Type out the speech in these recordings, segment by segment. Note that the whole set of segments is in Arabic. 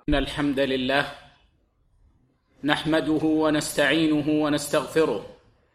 إن الحمد لله نحمده ونستعينه ونستغفره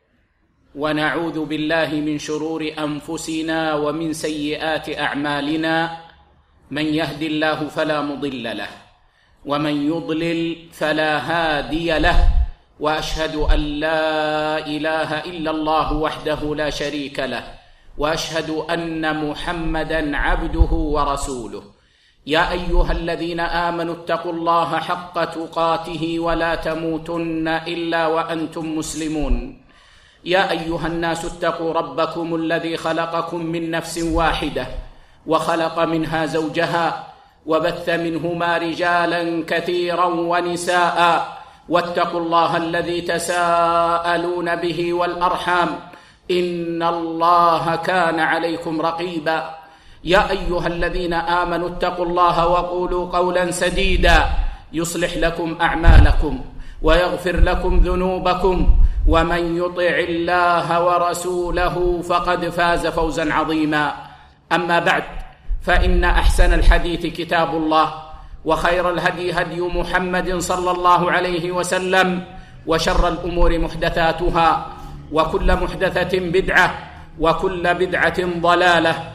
ونعوذ بالله من شرور أنفسنا ومن سيئات أعمالنا. من يهد الله فلا مضل له ومن يضلل فلا هادي له، وأشهد أن لا إله إلا الله وحده لا شريك له، وأشهد أن محمدًا عبده ورسوله. يا أيها الذين آمنوا اتقوا الله حق تقاته ولا تموتن إلا وأنتم مسلمون. يا أيها الناس اتقوا ربكم الذي خلقكم من نفس واحدة وخلق منها زوجها وبث منهما رجالا كثيرا ونساء، واتقوا الله الذي تساءلون به والأرحام إن الله كان عليكم رقيبا. يا أيها الذين آمنوا اتقوا الله وقولوا قولا سديدا يصلح لكم أعمالكم ويغفر لكم ذنوبكم، ومن يطع الله ورسوله فقد فاز فوزا عظيما. أما بعد، فإن أحسن الحديث كتاب الله، وخير الهدي هدي محمد صلى الله عليه وسلم، وشر الأمور محدثاتها، وكل محدثة بدعة، وكل بدعة ضلالة،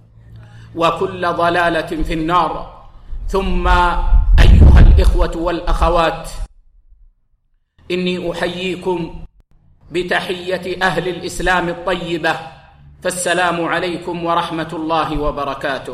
وكل ضلالة في النار. ثم أيها الإخوة والأخوات، إني أحييكم بتحية أهل الإسلام الطيبة، فالسلام عليكم ورحمة الله وبركاته.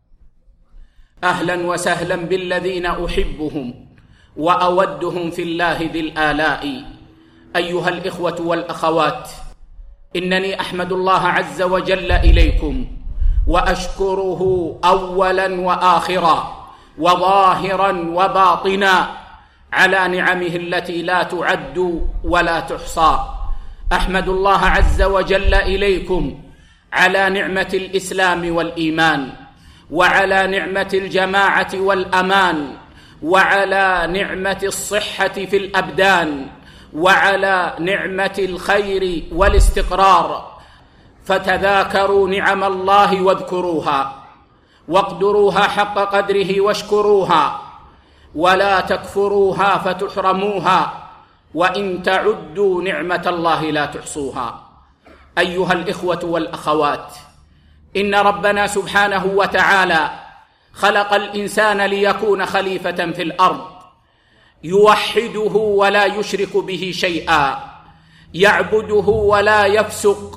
أهلا وسهلا بالذين أحبهم وأودهم في الله ذي الآلاء. أيها الإخوة والأخوات، إنني أحمد الله عز وجل إليكم وأشكره أولا وآخرا وظاهرا وباطنا على نعمه التي لا تعد ولا تحصى. أحمد الله عز وجل إليكم على نعمة الإسلام والإيمان، وعلى نعمة الجماعة والأمان، وعلى نعمة الصحة في الأبدان، وعلى نعمة الخير والاستقرار. فتذاكروا نعم الله واذكروها، واقدروها حق قدره واشكروها، ولا تكفروها فتحرموها، وإن تعدوا نعمة الله لا تحصوها. أيها الإخوة والأخوات، إن ربنا سبحانه وتعالى خلق الإنسان ليكون خليفة في الأرض، يوحده ولا يشرك به شيئا، يعبده ولا يفسق،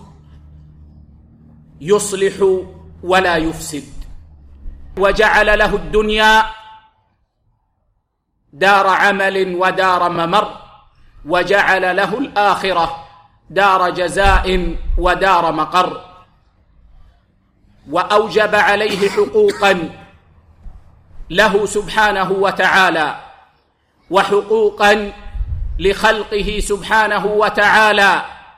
يصلح ولا يفسد. وجعل له الدنيا دار عمل ودار ممر، وجعل له الآخرة دار جزاء ودار مقر. وأوجب عليه حقوقا له سبحانه وتعالى، وحقوقا لخلقه سبحانه وتعالى،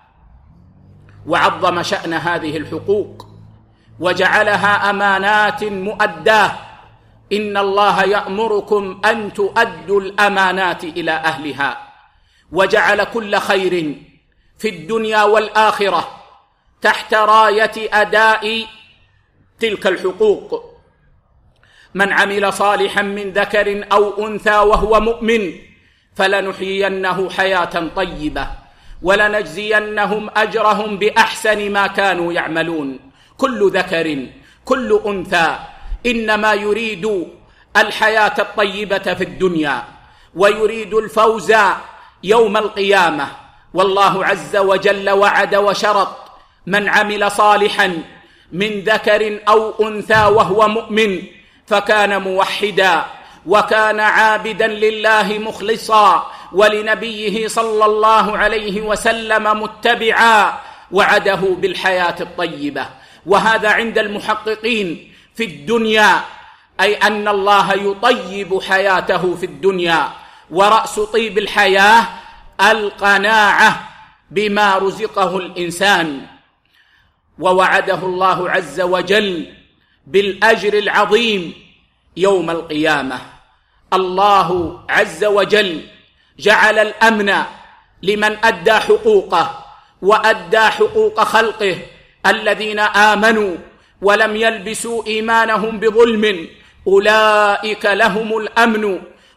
وعظم شأن هذه الحقوق وجعلها أمانات مؤداة. إن الله يأمركم أن تؤدوا الأمانات إلى أهلها، وجعل كل خير في الدنيا والآخرة تحت راية أداء تلك الحقوق. من عمل صالحا من ذكر أو أنثى وهو مؤمن فلنحيينه حياة طيبة ولنجزينهم أجرهم بأحسن ما كانوا يعملون. كل ذكر كل أنثى إنما يريد الحياة الطيبة في الدنيا، ويريد الفوز يوم القيامة. والله عز وجل وعد وشرط: من عمل صالحا من ذكر أو أنثى وهو مؤمن فكان موحدا وكان عابدا لله مخلصا ولنبيه صلى الله عليه وسلم متبعا، وعده بالحياة الطيبة. وهذا عند المحققين في الدنيا، أي أن الله يطيب حياته في الدنيا. ورأس طيب الحياة القناعة بما رزقه الإنسان. ووعده الله عز وجل بالأجر العظيم يوم القيامة. الله عز وجل جعل الأمن لمن أدى حقوقه وأدى حقوق خلقه الذين آمنوا ولم يلبسوا إيمانهم بظلم، أولئك لهم الأمن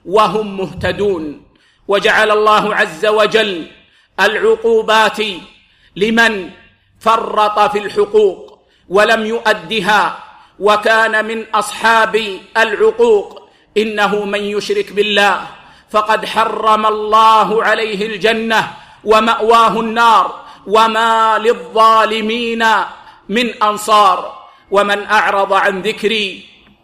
وهم مهتدون. وجعل الله عز وجل العقوبات لمن فرط في الحقوق ولم يؤدها وكان من أصحاب العقوق. إنه من يشرك بالله فقد حرم الله عليه الجنة ومأواه النار وما للظالمين من أنصار. ومن أعرض عن ذكري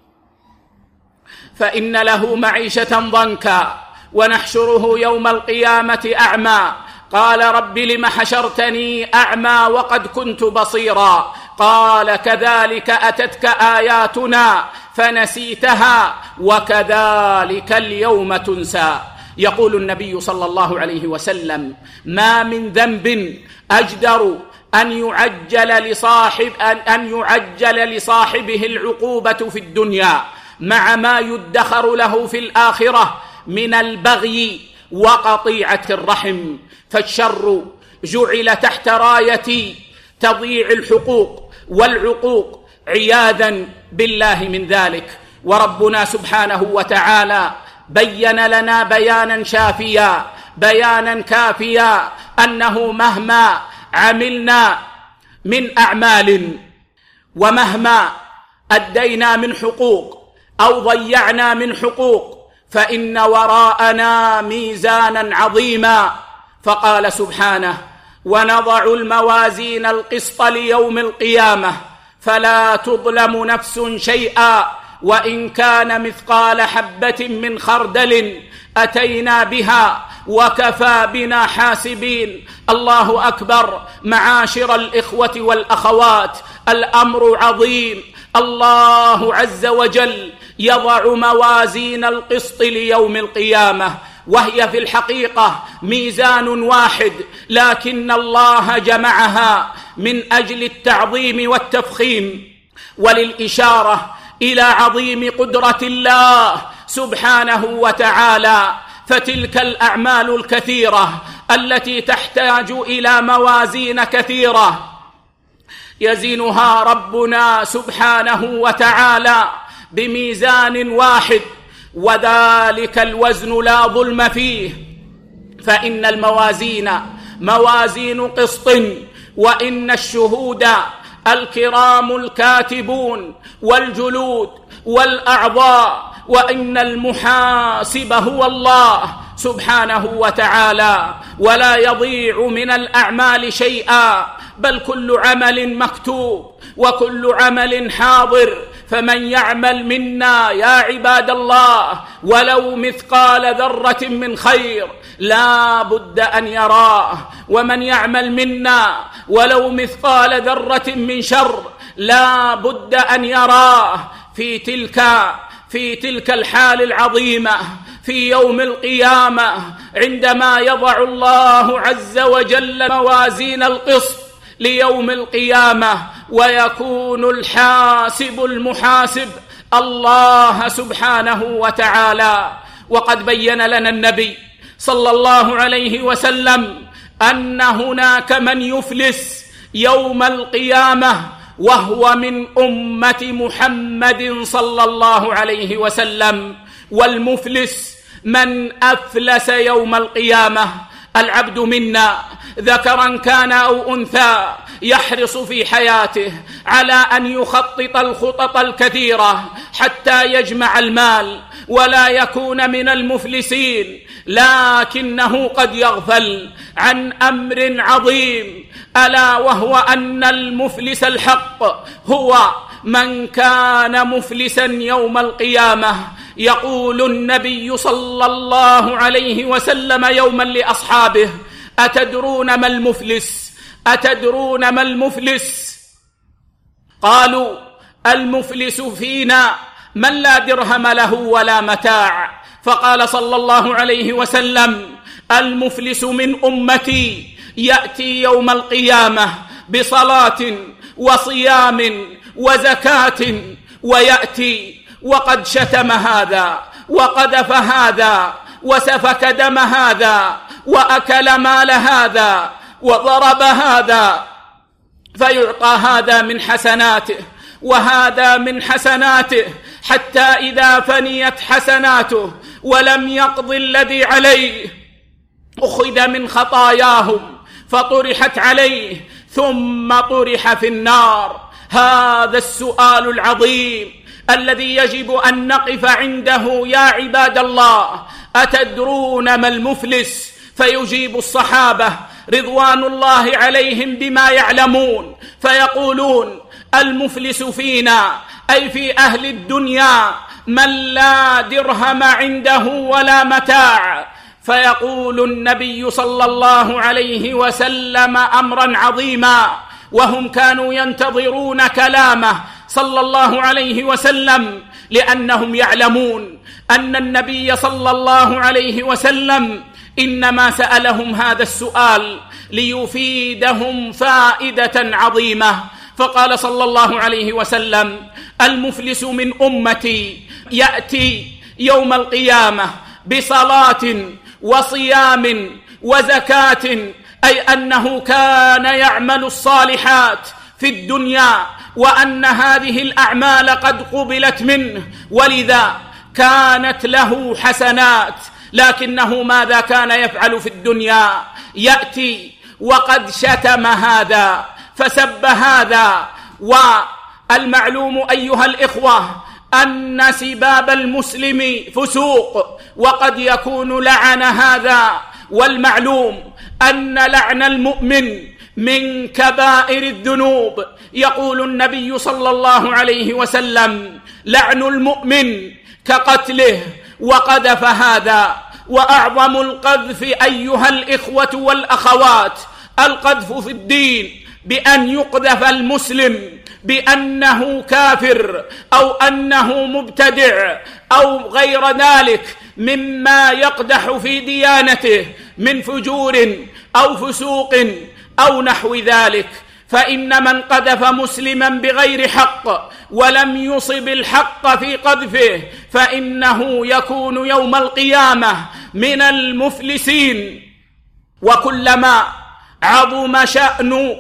فإن له معيشة ضنكا ونحشره يوم القيامة أعمى قال رب لم حشرتني أعمى وقد كنت بصيرا قال كذلك أتتك آياتنا فنسيتها وكذلك اليوم تنسى. يقول النبي صلى الله عليه وسلم ما من ذنب أجدر أن يعجل لصاحبه العقوبة في الدنيا مع ما يدخر له في الآخرة من البغي وقطيعة الرحم. فالشر جعل تحت راية تضييع الحقوق والعقوق عياذا بالله من ذلك. وربنا سبحانه وتعالى بين لنا بيانا شافيا بيانا كافيا أنه مهما عملنا من أعمال ومهما أدينا من حقوق أو ضيعنا من حقوق فإن وراءنا ميزانا عظيما. فقال سبحانه ونضع الموازين القسط ليوم القيامة فلا تظلم نفس شيئا وإن كان مثقال حبة من خردل أتينا بها وكفى بنا حاسبين. الله أكبر. معاشر الإخوة والأخوات، الأمر عظيم. الله عز وجل يضع موازين القسط ليوم القيامة وهي في الحقيقة ميزان واحد لكن الله جمعها من أجل التعظيم والتفخيم وللإشارة إلى عظيم قدرة الله سبحانه وتعالى. فتلك الأعمال الكثيرة التي تحتاج إلى موازين كثيرة يزنها ربنا سبحانه وتعالى بميزان واحد وذلك الوزن لا ظلم فيه. فإن الموازين موازين قسط وإن الشهود الكرام الكاتبون والجلود والأعضاء وإن المحاسب هو الله سبحانه وتعالى ولا يضيع من الأعمال شيئا بل كل عمل مكتوب وكل عمل حاضر. فمن يعمل منا يا عباد الله ولو مثقال ذرة من خير لا بد أن يراه ومن يعمل منا ولو مثقال ذرة من شر لا بد أن يراه. في تلك الحال العظيمة في يوم القيامة عندما يضع الله عز وجل موازين القسط ليوم القيامة ويكون الحاسب المحاسب الله سبحانه وتعالى. وقد بين لنا النبي صلى الله عليه وسلم أن هناك من يفلس يوم القيامة وهو من أمة محمد صلى الله عليه وسلم. والمفلس من أفلس يوم القيامة العبد منا ذكرا كان أو أنثى يحرص في حياته على أن يخطط الخطط الكثيرة حتى يجمع المال ولا يكون من المفلسين لكنه قد يغفل عن أمر عظيم ألا وهو أن المفلس الحق هو من كان مفلسا يوم القيامة. يقول النبي صلى الله عليه وسلم يوما لأصحابه أتدرون ما المفلس؟ أتدرون ما المفلس؟ قالوا المفلس فينا من لا درهم له ولا متاع. فقال صلى الله عليه وسلم المفلس من أمتي يأتي يوم القيامة بصلاة وصيام وزكاة ويأتي وقد شتم هذا وقذف هذا وسفك دم هذا وأكل مال هذا وضرب هذا فيعطى هذا من حسناته وهذا من حسناته حتى إذا فنيت حسناته ولم يقض الذي عليه أخذ من خطاياهم فطرحت عليه ثم طرح في النار. هذا السؤال العظيم الذي يجب أن نقف عنده يا عباد الله. أتدرون ما المفلس؟ فيجيب الصحابة رضوان الله عليهم بما يعلمون فيقولون: المفلس فينا أي في أهل الدنيا من لا درهم عنده ولا متاع. فيقول النبي صلى الله عليه وسلم أمرا عظيما، وهم كانوا ينتظرون كلامه صلى الله عليه وسلم، لأنهم يعلمون أن النبي صلى الله عليه وسلم إنما سألهم هذا السؤال ليفيدهم فائدة عظيمة. فقال صلى الله عليه وسلم: المفلس من أمتي يأتي يوم القيامة بصلاة وصيام وزكاة، أي أنه كان يعمل الصالحات في الدنيا وأن هذه الأعمال قد قبلت منه، ولذا كانت له حسنات، لكنه ماذا كان يفعل في الدنيا؟ يأتي وقد شتم هذا فسب هذا. والمعلوم أيها الإخوة أن سباب المسلم فسوق، وقد يكون لعن هذا، والمعلوم أن لعن المؤمن من كبائر الذنوب. يقول النبي صلى الله عليه وسلم: لعن المؤمن كقتله، وقذف هذا. وأعظم القذف أيها الإخوة والأخوات القذف في الدين، بأن يقذف المسلم بأنه كافر أو أنه مبتدع أو غير ذلك مما يقدح في ديانته من فجور أو فسوق أو نحو ذلك. فإن من قذف مسلما بغير حق ولم يصب الحق في قذفه فإنه يكون يوم القيامة من المفلسين. وكلما عظم شأن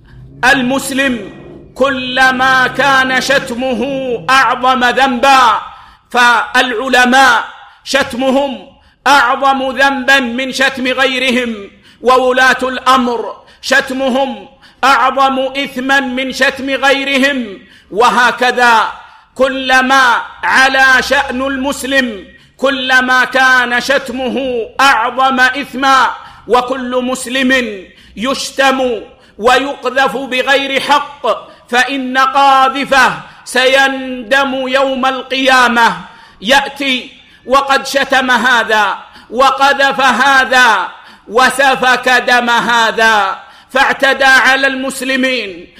المسلم كلما كان شتمه أعظم ذنبا. فالعلماء شتمهم أعظم ذنبا من شتم غيرهم، وولاة الأمر شتمهم أعظم إثما من شتم غيرهم، وهكذا كلما على شأن المسلم كلما كان شتمه أعظم إثما. وكل مسلم يشتم ويقذف بغير حق فإن قاذفه سيندم يوم القيامة. يأتي وقد شتم هذا وقذف هذا وسفك دم هذا، فاعتدى على المسلمين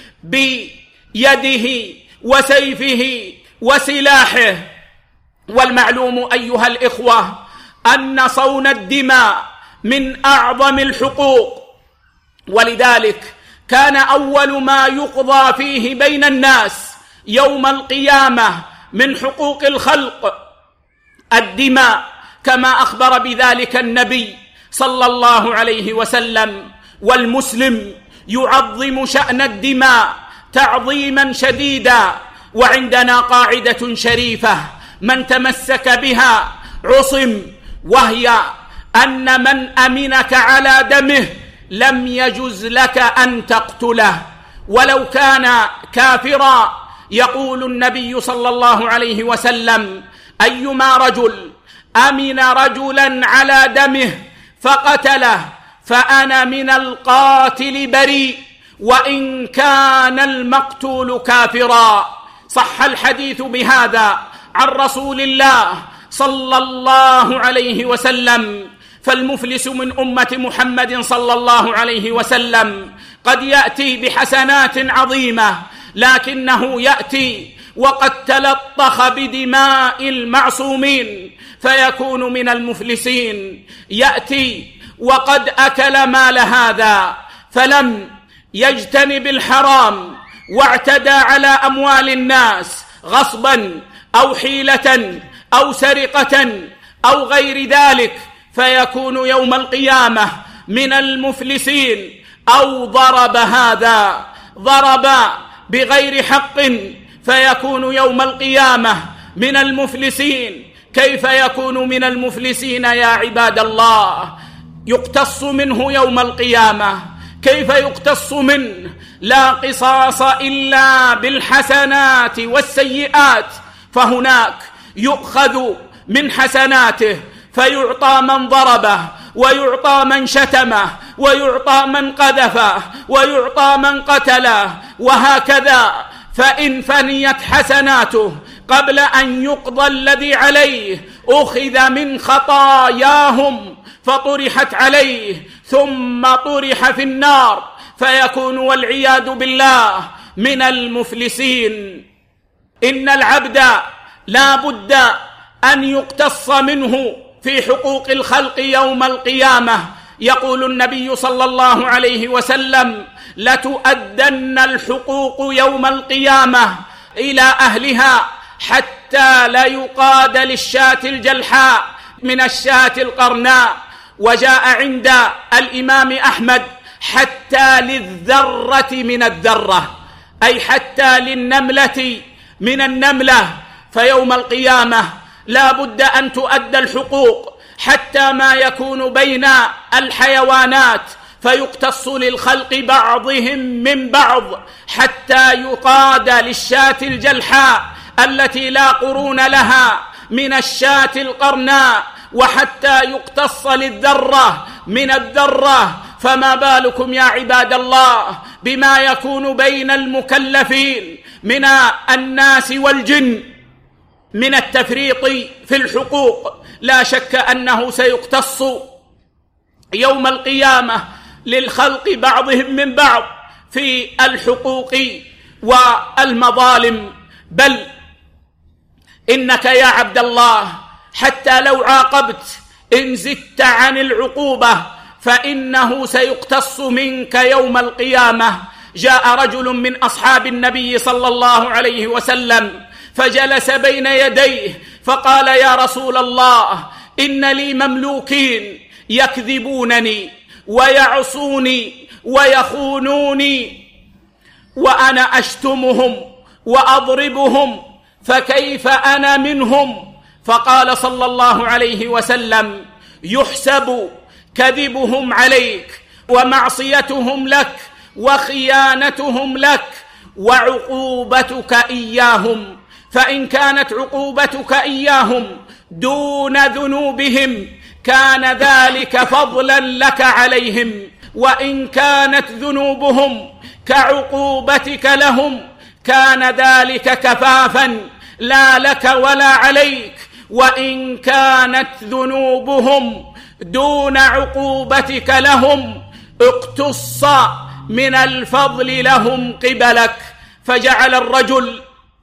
بيده وسيفه وسلاحه. والمعلوم أيها الإخوة أن صون الدماء من أعظم الحقوق، ولذلك كان أول ما يقضى فيه بين الناس يوم القيامة من حقوق الخلق الدماء، كما أخبر بذلك النبي صلى الله عليه وسلم. والمسلم يعظم شأن الدماء تعظيما شديدا. وعندنا قاعدة شريفة من تمسك بها عصم، وهي أن من أمنك على دمه لم يجز لك أن تقتله ولو كان كافرا. يقول النبي صلى الله عليه وسلم: أيما رجل أمن رجلا على دمه فقتله فأنا من القاتل بريء وإن كان المقتول كافرا. صح الحديث بهذا عن رسول الله صلى الله عليه وسلم. فالمفلس من أمة محمد صلى الله عليه وسلم قد يأتي بحسنات عظيمة، لكنه يأتي وقد تلطخ بدماء المعصومين فيكون من المفلسين. يأتي وقد أكل مال هذا فلم يجتنب الحرام واعتدى على أموال الناس غصبا أو حيلة أو سرقة أو غير ذلك فيكون يوم القيامة من المفلسين. أو ضرب هذا ضرب بغير حق فيكون يوم القيامة من المفلسين. كيف يكون من المفلسين يا عباد الله؟ يقتص منه يوم القيامة. كيف يقتص منه؟ لا قصاص إلا بالحسنات والسيئات، فهناك يؤخذ من حسناته فيعطى من ضربه، ويعطى من شتمه، ويعطى من قذفه، ويعطى من قتله، وهكذا. فإن فنيت حسناته قبل أن يقضى الذي عليه أخذ من خطاياهم فطرحت عليه ثم طرح في النار، فيكون والعياذ بالله من المفلسين. إن العبد لا بد أن يقتص منه في حقوق الخلق يوم القيامة. يقول النبي صلى الله عليه وسلم: لتؤدن الحقوق يوم القيامة إلى أهلها حتى لا يقاد للشاة الجلحاء من الشاة القرناء. وجاء عند الإمام أحمد: حتى للذرة من الذرة، أي حتى للنملة من النملة. فيوم القيامة لا بد أن تؤدى الحقوق حتى ما يكون بين الحيوانات فيقتص للخلق بعضهم من بعض، حتى يقاد للشاة الجلحاء التي لا قرون لها من الشاة القرناء، وحتى يقتص للذرة من الذرة. فما بالكم يا عباد الله بما يكون بين المكلفين من الناس والجن من التفريط في الحقوق؟ لا شك أنه سيقتص يوم القيامة للخلق بعضهم من بعض في الحقوق والمظالم. بل إنك يا عبد الله حتى لو عاقبت إن زدت عن العقوبة فإنه سيقتص منك يوم القيامة. جاء رجل من أصحاب النبي صلى الله عليه وسلم فجلس بين يديه فقال: يا رسول الله، إن لي مملوكين يكذبونني ويعصوني ويخونوني، وأنا أشتمهم وأضربهم، فكيف أنا منهم؟ فقال صلى الله عليه وسلم: يحسب كذبهم عليك ومعصيتهم لك وخيانتهم لك وعقوبتك إياهم. فإن كانت عقوبتك إياهم دون ذنوبهم كان ذلك فضلا لك عليهم، وإن كانت ذنوبهم كعقوبتك لهم كان ذلك كفافا لا لك ولا عليك. وإن كانت ذنوبهم دون عقوبتك لهم اقتص من الفضل لهم قبلك. فجعل الرجل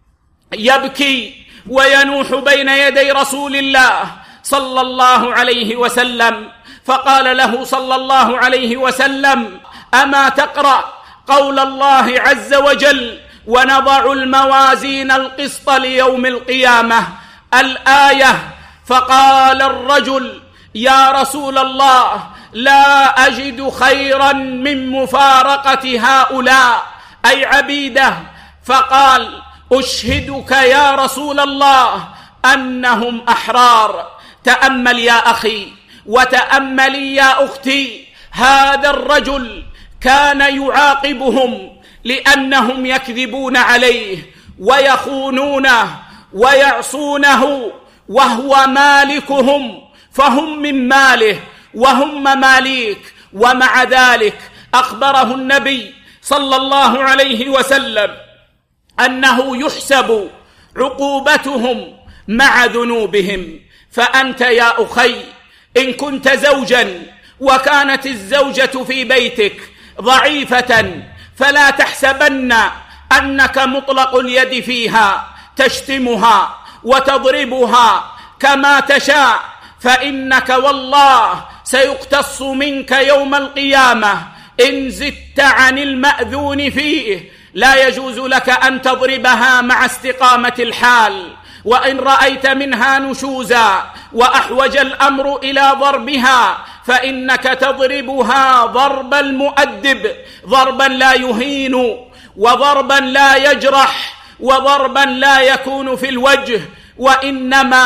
يبكي وينوح بين يدي رسول الله صلى الله عليه وسلم، فقال له صلى الله عليه وسلم: أما تقرأ قول الله عز وجل: ونضع الموازين القسط ليوم القيامة، الآية؟ فقال الرجل: يا رسول الله، لا أجد خيرا من مفارقة هؤلاء أي عبيده. فقال: أشهدك يا رسول الله أنهم أحرار. تأمل يا أخي وتأملي يا أختي، هذا الرجل كان يعاقبهم لأنهم يكذبون عليه ويخونونه ويعصونه وهو مالكهم، فهم من ماله وهم مماليك. ومع ذلك أخبره النبي صلى الله عليه وسلم أنه يحسب عقوبتهم مع ذنوبهم. فأنت يا أخي إن كنت زوجا وكانت الزوجة في بيتك ضعيفة فلا تحسبن أنك مطلق اليد فيها تشتمها وتضربها كما تشاء، فإنك والله سيقتص منك يوم القيامة إن زدت عن المأذون فيه. لا يجوز لك أن تضربها مع استقامة الحال، وإن رأيت منها نشوزا وأحوج الأمر إلى ضربها فإنك تضربها ضرب المؤدب، ضربا لا يهين وضربا لا يجرح وضربا لا يكون في الوجه، وإنما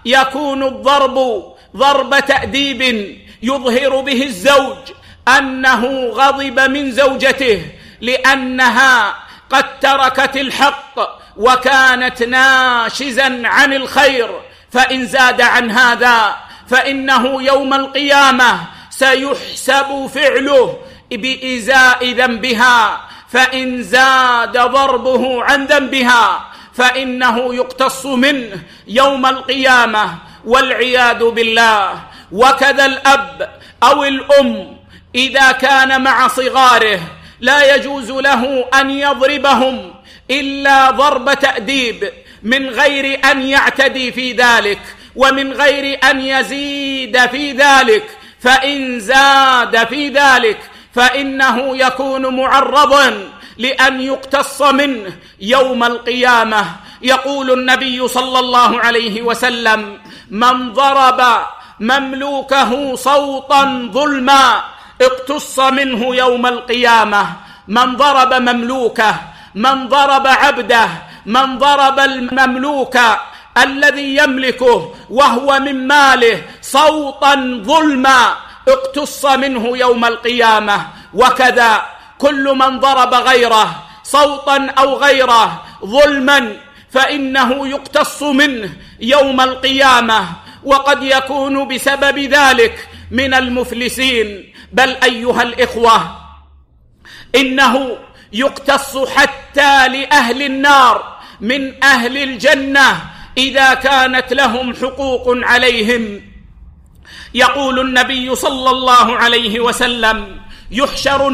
يكون الضرب ضرب تأديب يظهر به الزوج أنه غضب من زوجته لأنها قد تركت الحق وكانت ناشزا عن الخير، فإن زاد عن هذا فإنه يوم القيامة سيحسب فعله بإزاء ذنبها، فإن زاد ضربه عن ذنبها فإنه يقتص منه يوم القيامة والعياذ بالله. وكذا الأب أو الأم إذا كان مع صغاره لا يجوز له أن يضربهم إلا ضرب تأديب من غير أن يعتدي في ذلك ومن غير أن يزيد في ذلك، فإن زاد في ذلك فإنه يكون معرضا لأن يقتص منه يوم القيامة. يقول النبي صلى الله عليه وسلم: من ضرب مملوكه صوتا ظلما اقتص منه يوم القيامة. من ضرب مملوكه، من ضرب عبده، من ضرب المملوك الذي يملكه وهو من ماله صوتا ظلما اقتص منه يوم القيامة. وكذا كل من ضرب غيره صوتا أو غيره ظلما فإنه يقتص منه يوم القيامة، وقد يكون بسبب ذلك من المفلسين. بل أيها الإخوة، إنه يقتص حتى لأهل النار من أهل الجنة إذا كانت لهم حقوق عليهم. يقول النبي صلى الله عليه وسلم: يحشر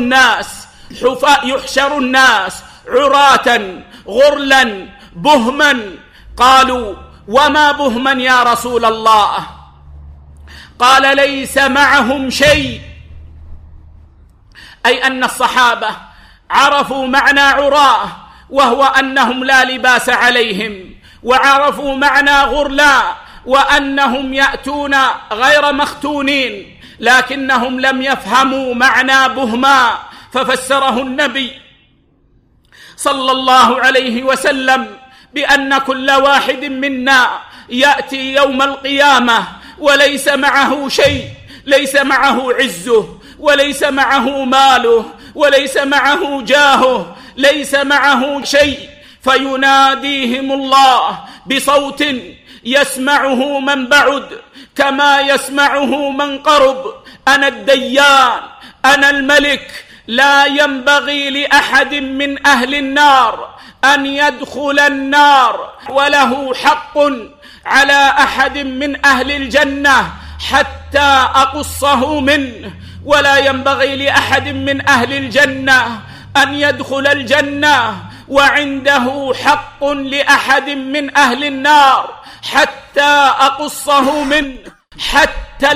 الناس عراة غرلا بهما. قالوا: وما بهما يا رسول الله؟ قال: ليس معهم شيء، أي أن الصحابة عرفوا معنى عراة وهو أنهم لا لباس عليهم، وعرفوا معنى غرلا وأنهم يأتون غير مختونين، لكنهم لم يفهموا معنى بهما، ففسره النبي صلى الله عليه وسلم بأن كل واحد منا يأتي يوم القيامة وليس معه شيء، ليس معه عزه، وليس معه ماله، وليس معه جاهه، ليس معه شيء، فيناديهم الله بصوت يسمعه من بعد كما يسمعه من قرب: أنا الديان، أنا الملك، لا ينبغي لأحد من أهل النار أن يدخل النار، وله حق على أحد من أهل الجنة حتى أقصه منه، ولا ينبغي لأحد من أهل الجنة أن يدخل الجنة وعنده حق لأحد من أهل النار حتى أقصه منه، حتى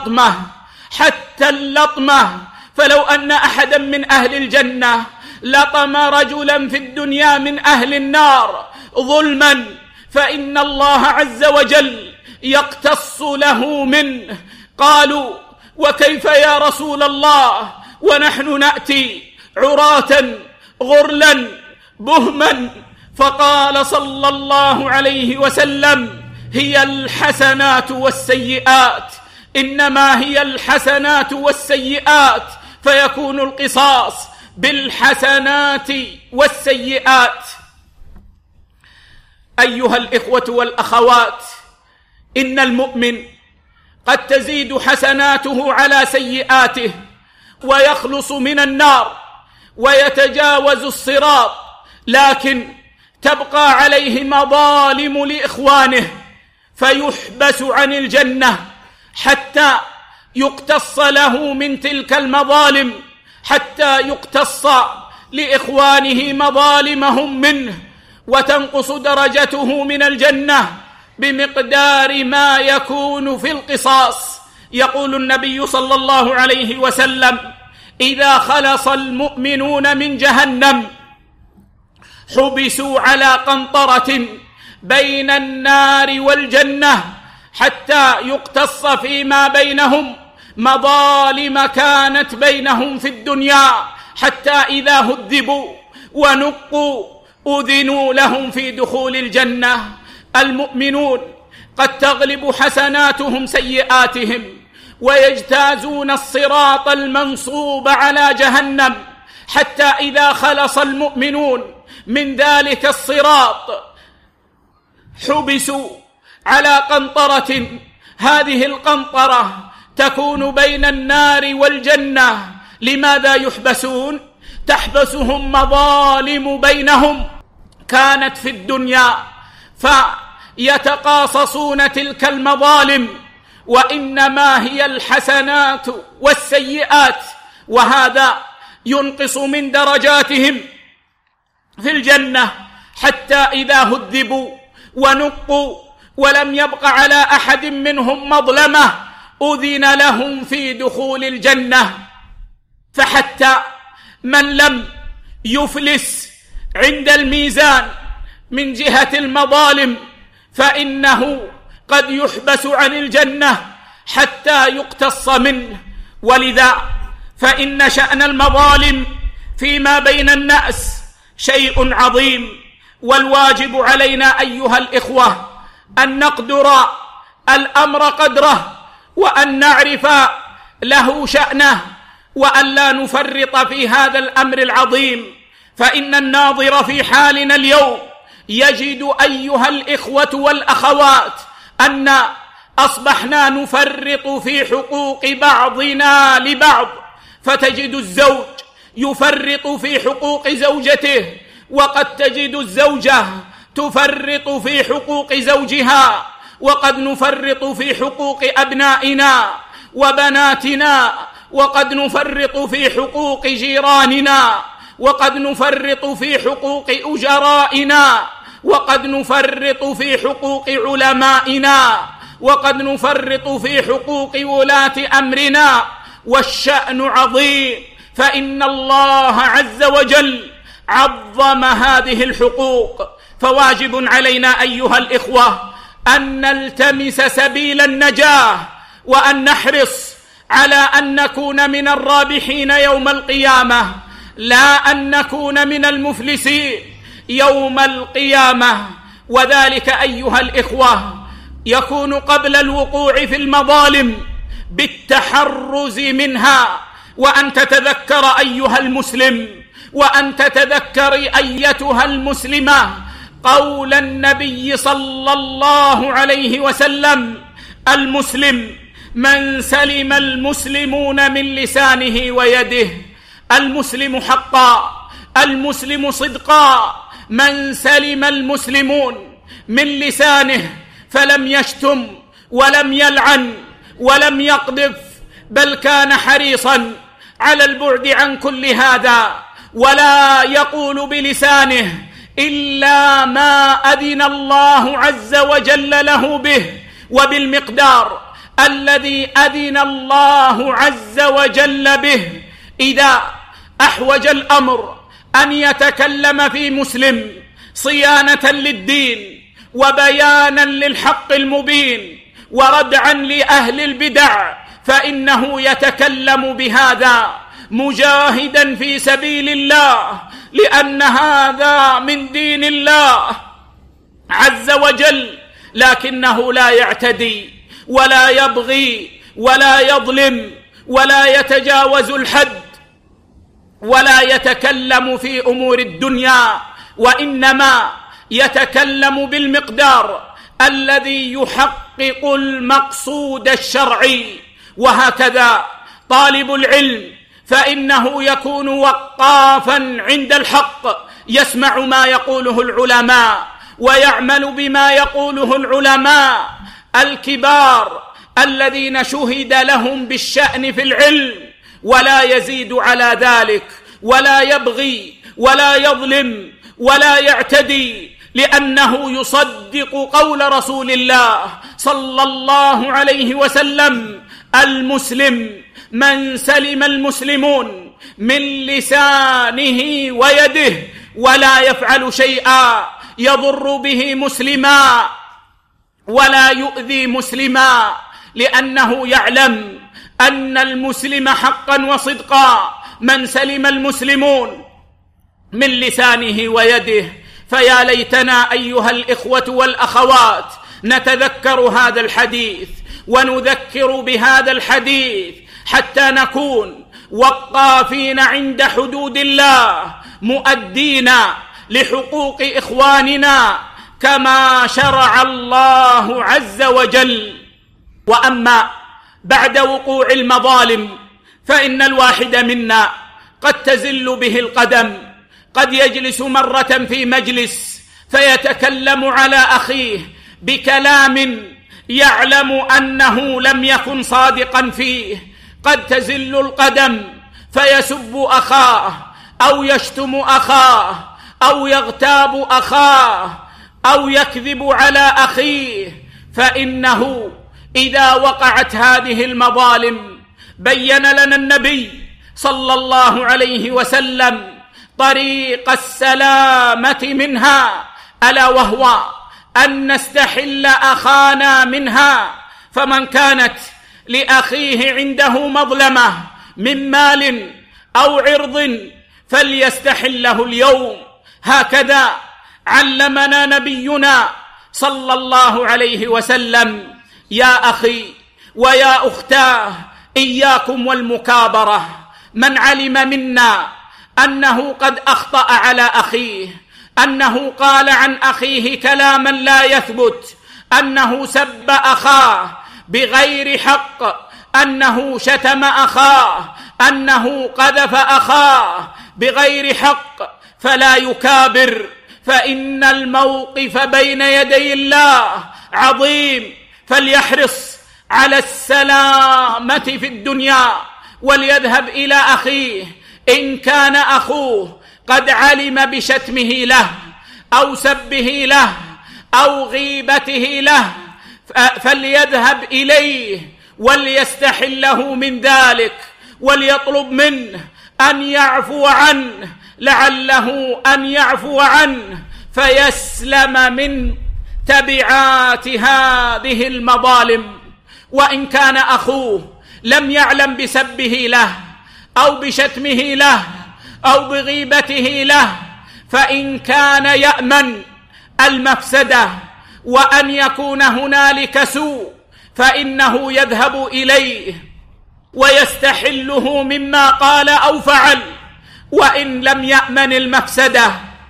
اللطمة. فلو أن أحدا من أهل الجنة لطم رجلا في الدنيا من أهل النار ظلما فإن الله عز وجل يقتص له منه. قالوا: وكيف يا رسول الله ونحن نأتي عراة غرلا بهما؟ فقال صلى الله عليه وسلم: هي الحسنات والسيئات، إنما هي الحسنات والسيئات، فيكون القصاص بالحسنات والسيئات. أيها الإخوة والأخوات، إن المؤمن قد تزيد حسناته على سيئاته ويخلص من النار ويتجاوز الصراط، لكن تبقى عليه مظالم لإخوانه فيحبس عن الجنة حتى يقتص له من تلك المظالم، حتى يقتص لإخوانه مظالمهم منه، وتنقص درجته من الجنة بمقدار ما يكون في القصاص. يقول النبي صلى الله عليه وسلم: إذا خلص المؤمنون من جهنم حبسوا على قنطرة بين النار والجنة حتى يقتص فيما بينهم مظالم كانت بينهم في الدنيا، حتى إذا هذبوا ونقوا أذنوا لهم في دخول الجنة. المؤمنون قد تغلب حسناتهم سيئاتهم ويجتازون الصراط المنصوب على جهنم، حتى إذا خلص المؤمنون من ذلك الصراط حبسوا على قنطرة، هذه القنطرة تكون بين النار والجنة. لماذا يحبسون؟ تحبسهم مظالم بينهم كانت في الدنيا، فيتقاصصون تلك المظالم، وإنما هي الحسنات والسيئات، وهذا ينقص من درجاتهم في الجنة، حتى إذا هذبوا ونقوا ولم يبق على أحد منهم مظلمة أذن لهم في دخول الجنة. فحتى من لم يفلس عند الميزان من جهة المظالم فإنه قد يحبس عن الجنة حتى يقتص منه. ولذا فإن شأن المظالم فيما بين الناس شيء عظيم، والواجب علينا أيها الإخوة أن نقدر الأمر قدره، وأن نعرف له شأنه، وأن لا نفرط في هذا الأمر العظيم. فإن الناظر في حالنا اليوم يجد أيها الإخوة والأخوات أن أصبحنا نفرط في حقوق بعضنا لبعض، فتجد الزوج يفرط في حقوق زوجته، وقد تجد الزوجة تفرط في حقوق زوجها، وقد نفرط في حقوق أبنائنا وبناتنا، وقد نفرط في حقوق جيراننا، وقد نفرط في حقوق أجرائنا، وقد نفرط في حقوق علمائنا، وقد نفرط في حقوق ولاة أمرنا. والشأن عظيم، فإن الله عز وجل عظم هذه الحقوق. فواجب علينا أيها الإخوة أن نلتمس سبيل النجاة، وأن نحرص على أن نكون من الرابحين يوم القيامة، لا أن نكون من المفلسين يوم القيامة. وذلك أيها الإخوة يكون قبل الوقوع في المظالم بالتحرز منها. وأن تتذكر أيها المسلم، وأن تتذكر أيتها المسلمة قول النبي صلى الله عليه وسلم: المسلم من سلم المسلمون من لسانه ويده. المسلم حقا، المسلم صدقا، من سلم المسلمون من لسانه، فلم يشتم ولم يلعن ولم يقذف، بل كان حريصا على البعد عن كل هذا، ولا يقول بلسانه إلا ما أذن الله عز وجل له به، وبالمقدار الذي أذن الله عز وجل به. إذا أحوج الأمر أن يتكلم في مسلم صيانة للدين وبيانا للحق المبين وردعا لأهل البدع، فإنه يتكلم بهذا مجاهدا في سبيل الله، لأن هذا من دين الله عز وجل. لكنه لا يعتدي ولا يبغي ولا يظلم ولا يتجاوز الحد ولا يتكلم في أمور الدنيا، وإنما يتكلم بالمقدار الذي يحقق المقصود الشرعي. وهكذا طالب العلم فإنه يكون وقافا عند الحق، يسمع ما يقوله العلماء ويعمل بما يقوله العلماء الكبار الذين شهد لهم بالشأن في العلم، ولا يزيد على ذلك، ولا يبغي ولا يظلم ولا يعتدي، لأنه يصدق قول رسول الله صلى الله عليه وسلم: المسلم من سلم المسلمون من لسانه ويده، ولا يفعل شيئا يضر به مسلما ولا يؤذي مسلما، لأنه يعلم أن المسلم حقا وصدقا من سلم المسلمون من لسانه ويده. فيا ليتنا أيها الإخوة والأخوات نتذكر هذا الحديث ونذكر بهذا الحديث حتى نكون وقافين عند حدود الله، مؤدين لحقوق إخواننا كما شرع الله عز وجل. وأما بعد وقوع المظالم فإن الواحد منا قد تزل به القدم، قد يجلس مرة في مجلس فيتكلم على أخيه بكلام يعلم أنه لم يكن صادقا فيه، قد تزل القدم فيسب أخاه أو يشتم أخاه أو يغتاب أخاه أو يكذب على أخيه، فإنه إذا وقعت هذه المظالم بين لنا النبي صلى الله عليه وسلم طريق السلامة منها، ألا وهو أن نستحل أخانا منها. فمن كانت لأخيه عنده مظلمة من مال أو عرض فليستحله اليوم، هكذا علمنا نبينا صلى الله عليه وسلم. يا أخي ويا أختاه، إياكم والمكابرة. من علم منا أنه قد أخطأ على أخيه، أنه قال عن أخيه كلاما لا يثبت، أنه سب أخاه بغير حق، أنه شتم أخاه، أنه قذف أخاه بغير حق، فلا يكابر، فإن الموقف بين يدي الله عظيم. فليحرص على السلامة في الدنيا، وليذهب إلى أخيه إن كان أخوه قد علم بشتمه له أو سبه له أو غيبته له، فليذهب إليه وليستحله من ذلك، وليطلب منه أن يعفو عنه، لعله أن يعفو عنه فيسلم من تبعات هذه المظالم. وإن كان أخوه لم يعلم بسبه له أو بشتمه له أو بغيبته له، فإن كان يأمن المفسدة وأن يكون هنالك سوء فإنه يذهب إليه ويستحله مما قال أو فعل. وإن لم يأمن المفسدة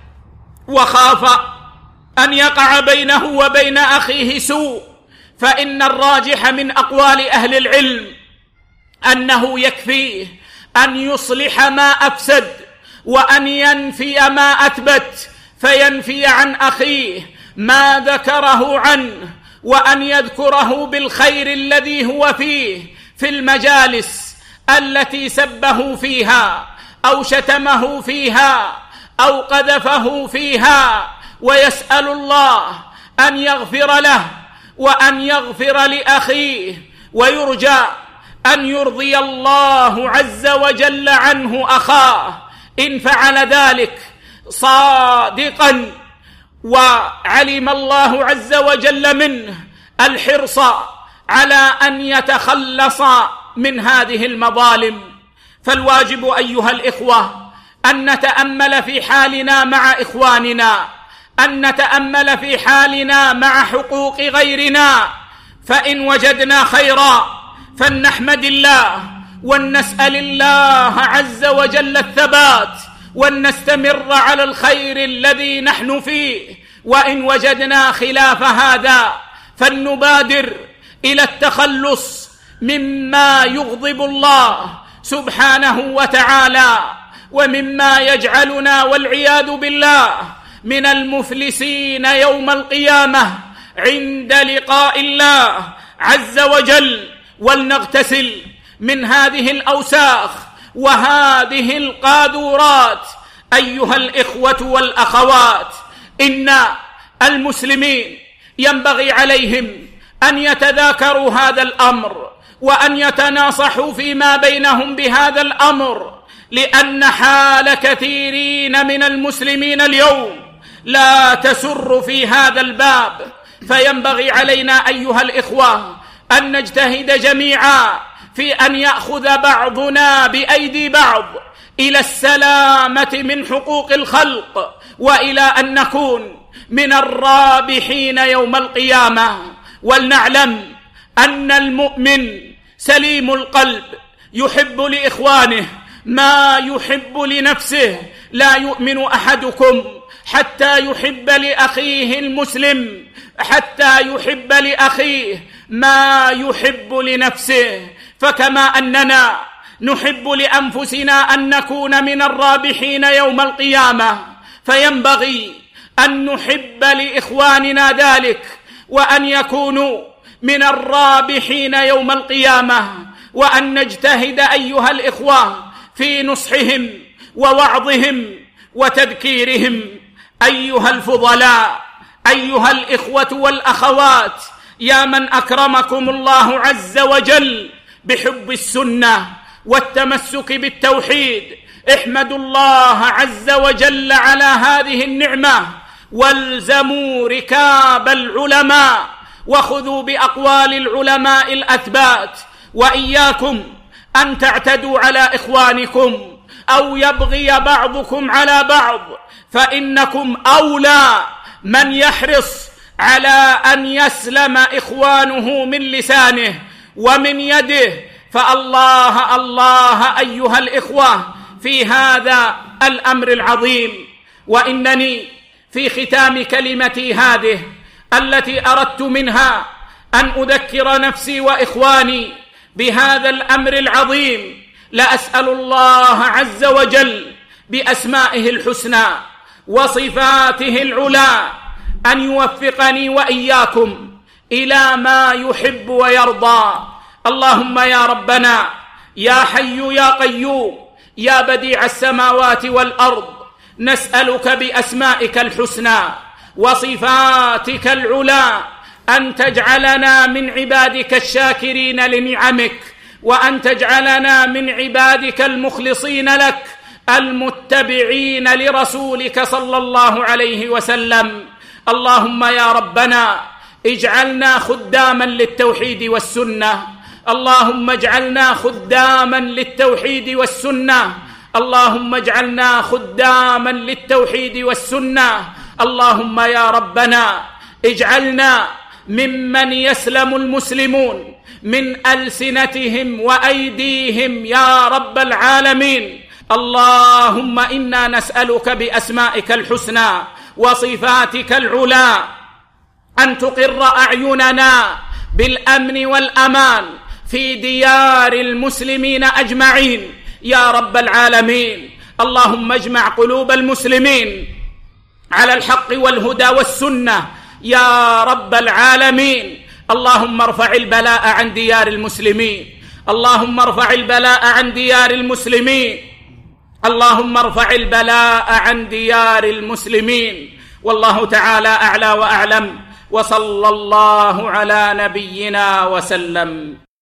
وخاف أن يقع بينه وبين أخيه سوء، فإن الراجح من أقوال أهل العلم أنه يكفيه أن يصلح ما أفسد وأن ينفي ما أثبت، فينفي عن أخيه ما ذكره عنه، وأن يذكره بالخير الذي هو فيه في المجالس التي سبه فيها أو شتمه فيها أو قذفه فيها، ويسأل الله أن يغفر له وأن يغفر لأخيه، ويرجى أن يرضي الله عز وجل عنه أخاه إن فعل ذلك صادقا، وعلم الله عز وجل منه الحرص على أن يتخلص من هذه المظالم. فالواجب أيها الإخوة أن نتأمل في حالنا مع إخواننا، أن نتأمل في حالنا مع حقوق غيرنا، فإن وجدنا خيرا فلنحمد الله ولنسأل الله عز وجل الثبات ولنستمر على الخير الذي نحن فيه، وإن وجدنا خلاف هذا فلنبادر إلى التخلص مما يغضب الله سبحانه وتعالى، ومما يجعلنا والعياذ بالله من المفلسين يوم القيامة عند لقاء الله عز وجل. ولنغتسل من هذه الأوساخ وهذه القاذورات. أيها الإخوة والأخوات، إن المسلمين ينبغي عليهم أن يتذاكروا هذا الأمر وأن يتناصحوا فيما بينهم بهذا الأمر، لأن حال كثيرين من المسلمين اليوم لا تسر في هذا الباب. فينبغي علينا أيها الإخوة أن نجتهد جميعا في أن يأخذ بعضنا بأيدي بعض إلى السلامة من حقوق الخلق، وإلى أن نكون من الرابحين يوم القيامة. ولنعلم أن المؤمن سليم القلب يحب لإخوانه ما يحب لنفسه. لا يؤمن أحدكم حتى يحب لأخيه المسلم، حتى يحب لأخيه ما يحب لنفسه. فكما أننا نحب لأنفسنا أن نكون من الرابحين يوم القيامة، فينبغي أن نحب لإخواننا ذلك، وأن يكونوا من الرابحين يوم القيامة، وأن نجتهد أيها الإخوة في نصحهم ووعظهم وتذكيرهم. أيها الفضلاء، أيها الإخوة والأخوات، يا من أكرمكم الله عز وجل بحب السنة والتمسك بالتوحيد، احمدوا الله عز وجل على هذه النعمة، والزموا ركاب العلماء وخذوا بأقوال العلماء الأثبات، وإياكم أن تعتدوا على إخوانكم أو يبغي بعضكم على بعض، فإنكم أولى من يحرص على أن يسلم إخوانه من لسانه ومن يده. فالله الله أيها الإخوة في هذا الأمر العظيم. وإنني في ختام كلمتي هذه التي أردت منها أن أذكر نفسي وإخواني بهذا الأمر العظيم، لأسأل الله عز وجل بأسمائه الحسنى وصفاته العلى أن يوفقني وإياكم إلى ما يحب ويرضى. اللهم يا ربنا يا حي يا قيوم يا بديع السماوات والأرض، نسألك بأسمائك الحسنى وصفاتك العلى أن تجعلنا من عبادك الشاكرين لنعمك، وأن تجعلنا من عبادك المخلصين لك المتبعين لرسولك صلى الله عليه وسلم. اللهم يا ربنا اجعلنا خداما للتوحيد والسنة، اللهم اجعلنا خداما للتوحيد والسنة، اللهم اجعلنا خداما للتوحيد والسنة. اللهم يا ربنا اجعلنا ممن يسلم المسلمون من ألسنتهم وأيديهم يا رب العالمين. اللهم إنا نسألك بأسمائك الحسنى وصفاتك العلى أن تقر أعيننا بالأمن والأمان في ديار المسلمين أجمعين يا رب العالمين. اللهم اجمع قلوب المسلمين على الحق والهدى والسنة يا رب العالمين. اللهم ارفع البلاء عن ديار المسلمين، اللهم ارفع البلاء عن ديار المسلمين، اللهم ارفع البلاء عن ديار المسلمين. والله تعالى أعلى وأعلم، وصلى الله على نبينا وسلم.